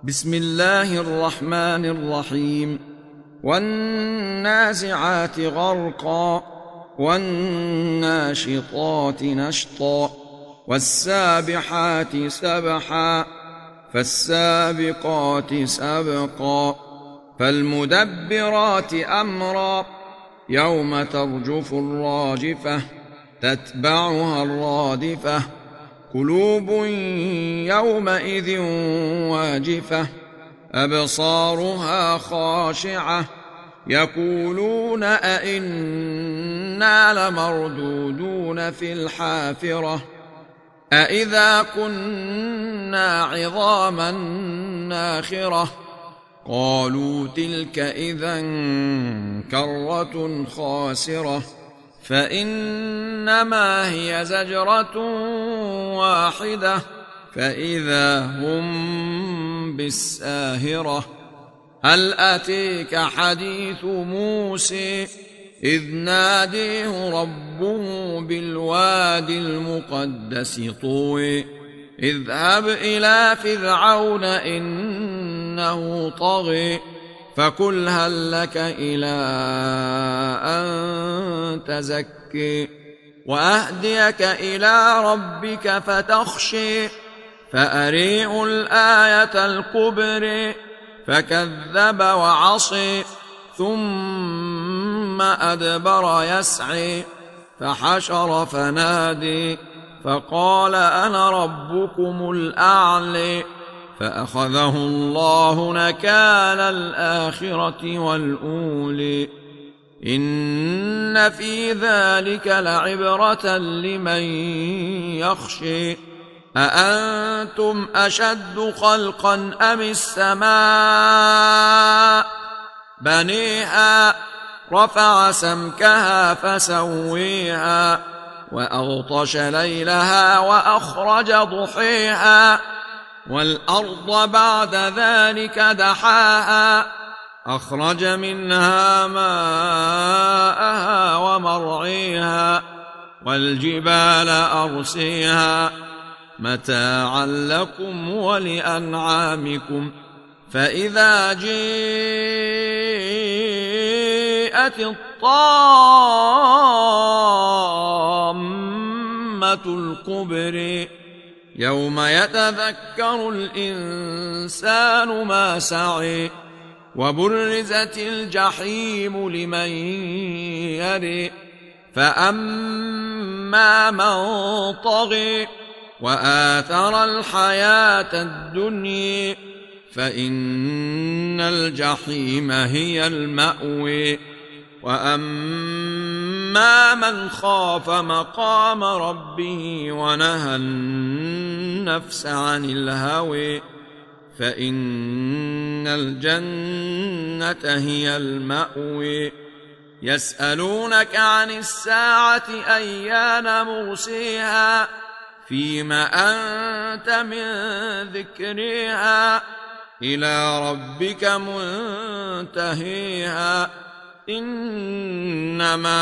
بسم الله الرحمن الرحيم. والنازعات غرقا والناشطات نشطا والسابحات سبحا فالسابقات سبقا فالمدبرات أمرا يوم ترجف الراجفة تتبعها الرادفة قلوب يومئذ واجفة أبصارها خاشعة يقولون أئنا لمردودون في الحافرة أئذا كنا عظاما ناخرة قالوا تلك إذا كرة خاسرة فإنما هي زجرة واحدة فإذا هم بالساهرة هل أتيك حديث موسى إذ ناديه ربه بالواد المقدس طوى اذهب إلى فرعون إنه طغى فقل هل لك إلى أن تزكي وأهديك إلى ربك فتخشي فأريه الآية الكبرى فكذب وعصي ثم أدبر يسعي فحشر فنادي فقال أنا ربكم الأعلى فأخذه الله نكال الآخرة والأولى إن في ذلك لعبرة لمن يخشى أأنتم أشد خلقا أم السماء بنيها رفع سمكها فسويها وأغطش ليلها وأخرج ضحيها والأرض بعد ذلك دحاها أخرج منها ماءها ومرعيها والجبال أرسيها متاعا لكم ولأنعامكم فإذا جاءت الطامة الكبرى يوم يتذكر الإنسان ما سعى وبرزت الجحيم لمن يرى فأما من طغى وآثر الحياة الدنيا فإن الجحيم هي المأوى وأما من خاف مقام ربه ونهى النفس عن الهوى فإن الجنة هي المأوى يسألونك عن الساعة أيان مرسيها فيما أنت من ذكرها إلى ربك منتهيها إنما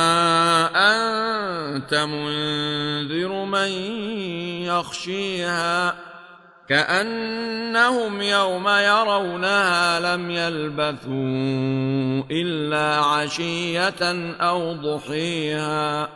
أنت منذر من يخشيها كأنهم يوم يرونها لم يلبثوا إلا عشية أو ضحيها